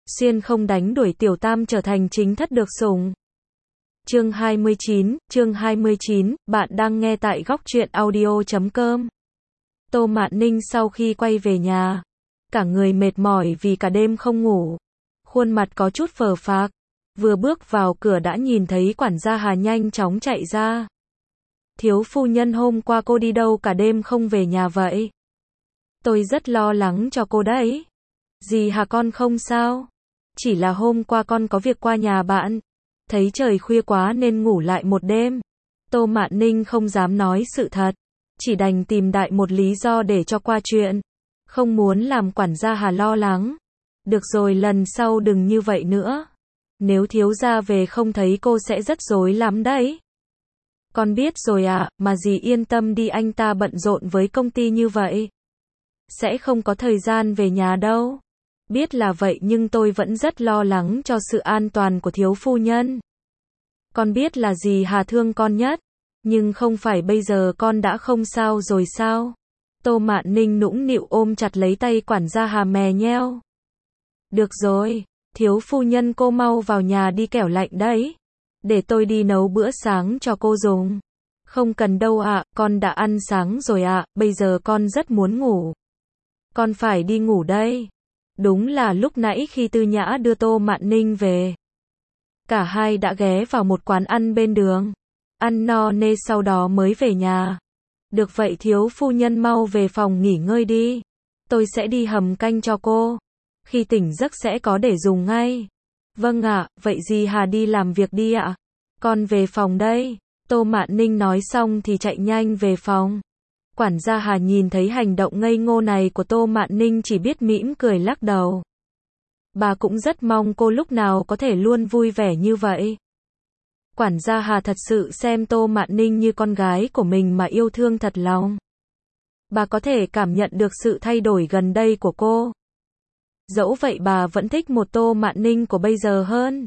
Xuyên không đánh đuổi tiểu tam trở thành chính thất được sủng. Chương 29, bạn đang nghe tại góc truyện audio.com. Tô Mạn Ninh sau khi quay về nhà, cả người mệt mỏi vì cả đêm không ngủ, khuôn mặt có chút phờ phạc, vừa bước vào cửa đã nhìn thấy quản gia Hà nhanh chóng chạy ra. Thiếu phu nhân, hôm qua cô đi đâu cả đêm không về nhà vậy? Tôi rất lo lắng cho cô đấy. Dì Hà con không sao? Chỉ là hôm qua con có việc qua nhà bạn, thấy trời khuya quá nên ngủ lại một đêm. Tô Mạn Ninh không dám nói sự thật, chỉ đành tìm đại một lý do để cho qua chuyện, không muốn làm quản gia Hà lo lắng. Được rồi, lần sau đừng như vậy nữa. Nếu thiếu gia về không thấy cô sẽ rất rối lắm đấy. Con biết rồi ạ, mà dì yên tâm đi, anh ta bận rộn với công ty như vậy, sẽ không có thời gian về nhà đâu. Biết là vậy nhưng tôi vẫn rất lo lắng cho sự an toàn của thiếu phu nhân. Con biết là dì Hà thương con nhất, nhưng không phải bây giờ con đã không sao rồi sao? Tô Mạn Ninh nũng nịu ôm chặt lấy tay quản gia Hà mè nheo. Được rồi, thiếu phu nhân cô mau vào nhà đi, kẻo lạnh đấy. Để tôi đi nấu bữa sáng cho cô dùng. Không cần đâu ạ, con đã ăn sáng rồi ạ, bây giờ con rất muốn ngủ. Con phải đi ngủ đây. Đúng là lúc nãy khi Tư Nhã đưa Tô Mạn Ninh về, cả hai đã ghé vào một quán ăn bên đường, ăn no nê sau đó mới về nhà. Được vậy thiếu phu nhân mau về phòng nghỉ ngơi đi, tôi sẽ đi hầm canh cho cô, khi tỉnh giấc sẽ có để dùng ngay. Vâng ạ, vậy dì Hà đi làm việc đi ạ, con về phòng đây. Tô Mạn Ninh nói xong thì chạy nhanh về phòng. Quản gia Hà nhìn thấy hành động ngây ngô này của Tô Mạn Ninh chỉ biết mỉm cười lắc đầu. Bà cũng rất mong cô lúc nào có thể luôn vui vẻ như vậy. Quản gia Hà thật sự xem Tô Mạn Ninh như con gái của mình mà yêu thương thật lòng. Bà có thể cảm nhận được sự thay đổi gần đây của cô. Dẫu vậy bà vẫn thích một Tô Mạn Ninh của bây giờ hơn.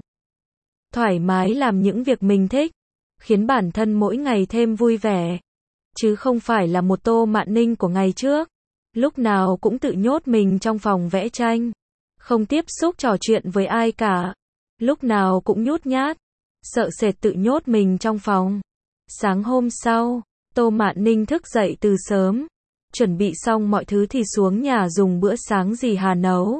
Thoải mái làm những việc mình thích, khiến bản thân mỗi ngày thêm vui vẻ. Chứ không phải là một Tô Mạn Ninh của ngày trước, lúc nào cũng tự nhốt mình trong phòng vẽ tranh, không tiếp xúc trò chuyện với ai cả, lúc nào cũng nhút nhát, sợ sệt tự nhốt mình trong phòng. Sáng hôm sau, Tô Mạn Ninh thức dậy từ sớm, chuẩn bị xong mọi thứ thì xuống nhà dùng bữa sáng dì Hà nấu.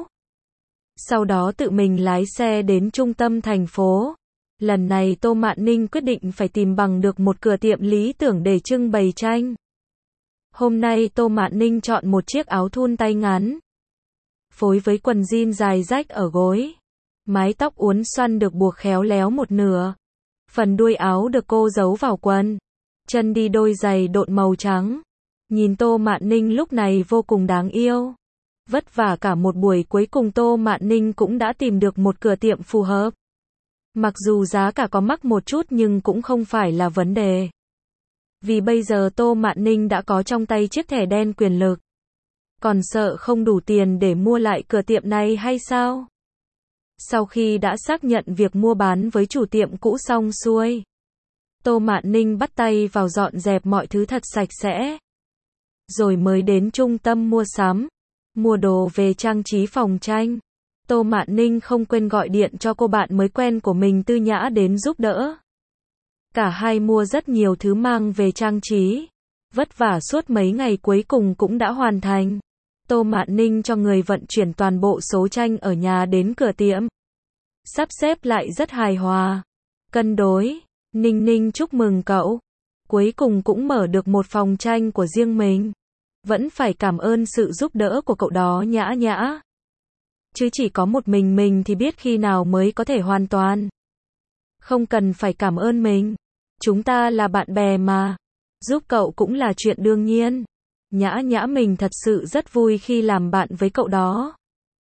Sau đó tự mình lái xe đến trung tâm thành phố. Lần này Tô Mạn Ninh quyết định phải tìm bằng được một cửa tiệm lý tưởng để trưng bày tranh. Hôm nay Tô Mạn Ninh chọn một chiếc áo thun tay ngắn, phối với quần jean dài rách ở gối. Mái tóc uốn xoăn được buộc khéo léo một nửa. Phần đuôi áo được cô giấu vào quần. Chân đi đôi giày độn màu trắng. Nhìn Tô Mạn Ninh lúc này vô cùng đáng yêu. Vất vả cả một buổi cuối cùng Tô Mạn Ninh cũng đã tìm được một cửa tiệm phù hợp. Mặc dù giá cả có mắc một chút nhưng cũng không phải là vấn đề. Vì bây giờ Tô Mạn Ninh đã có trong tay chiếc thẻ đen quyền lực. Còn sợ không đủ tiền để mua lại cửa tiệm này hay sao? Sau khi đã xác nhận việc mua bán với chủ tiệm cũ xong xuôi, Tô Mạn Ninh bắt tay vào dọn dẹp mọi thứ thật sạch sẽ. Rồi mới đến trung tâm mua sắm, mua đồ về trang trí phòng tranh. Tô Mạn Ninh không quên gọi điện cho cô bạn mới quen của mình Tư Nhã đến giúp đỡ. Cả hai mua rất nhiều thứ mang về trang trí. Vất vả suốt mấy ngày cuối cùng cũng đã hoàn thành. Tô Mạn Ninh cho người vận chuyển toàn bộ số tranh ở nhà đến cửa tiệm. Sắp xếp lại rất hài hòa, cân đối. Ninh Ninh chúc mừng cậu. Cuối cùng cũng mở được một phòng tranh của riêng mình. Vẫn phải cảm ơn sự giúp đỡ của cậu đó Nhã Nhã. Chứ chỉ có một mình thì biết khi nào mới có thể hoàn toàn. Không cần phải cảm ơn mình. Chúng ta là bạn bè mà. Giúp cậu cũng là chuyện đương nhiên. Nhã Nhã mình thật sự rất vui khi làm bạn với cậu đó.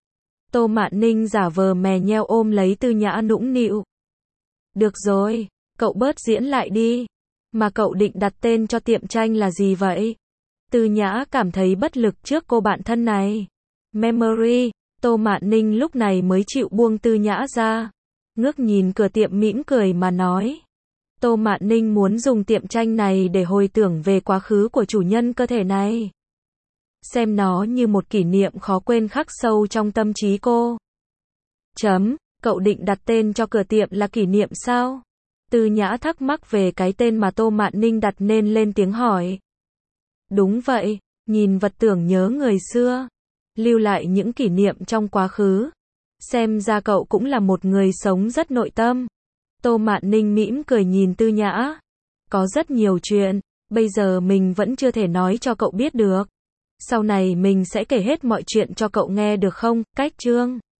Tô Mạn Ninh giả vờ mè nheo ôm lấy Tư Nhã nũng nịu. Được rồi, cậu bớt diễn lại đi. Mà cậu định đặt tên cho tiệm tranh là gì vậy? Tư Nhã cảm thấy bất lực trước cô bạn thân này. Memory. Tô Mạn Ninh lúc này mới chịu buông Tư Nhã ra. Ngước nhìn cửa tiệm mỉm cười mà nói. Tô Mạn Ninh muốn dùng tiệm tranh này để hồi tưởng về quá khứ của chủ nhân cơ thể này. Xem nó như một kỷ niệm khó quên khắc sâu trong tâm trí cô. Cậu định đặt tên cho cửa tiệm là Kỷ Niệm sao? Tư Nhã thắc mắc về cái tên mà Tô Mạn Ninh đặt nên lên tiếng hỏi. Đúng vậy, nhìn vật tưởng nhớ người xưa, lưu lại những kỷ niệm trong quá khứ. Xem ra cậu cũng là một người sống rất nội tâm. Tô Mạn Ninh mỉm cười nhìn Tư Nhã. Có rất nhiều chuyện, bây giờ mình vẫn chưa thể nói cho cậu biết được. Sau này mình sẽ kể hết mọi chuyện cho cậu nghe được không? Cách chương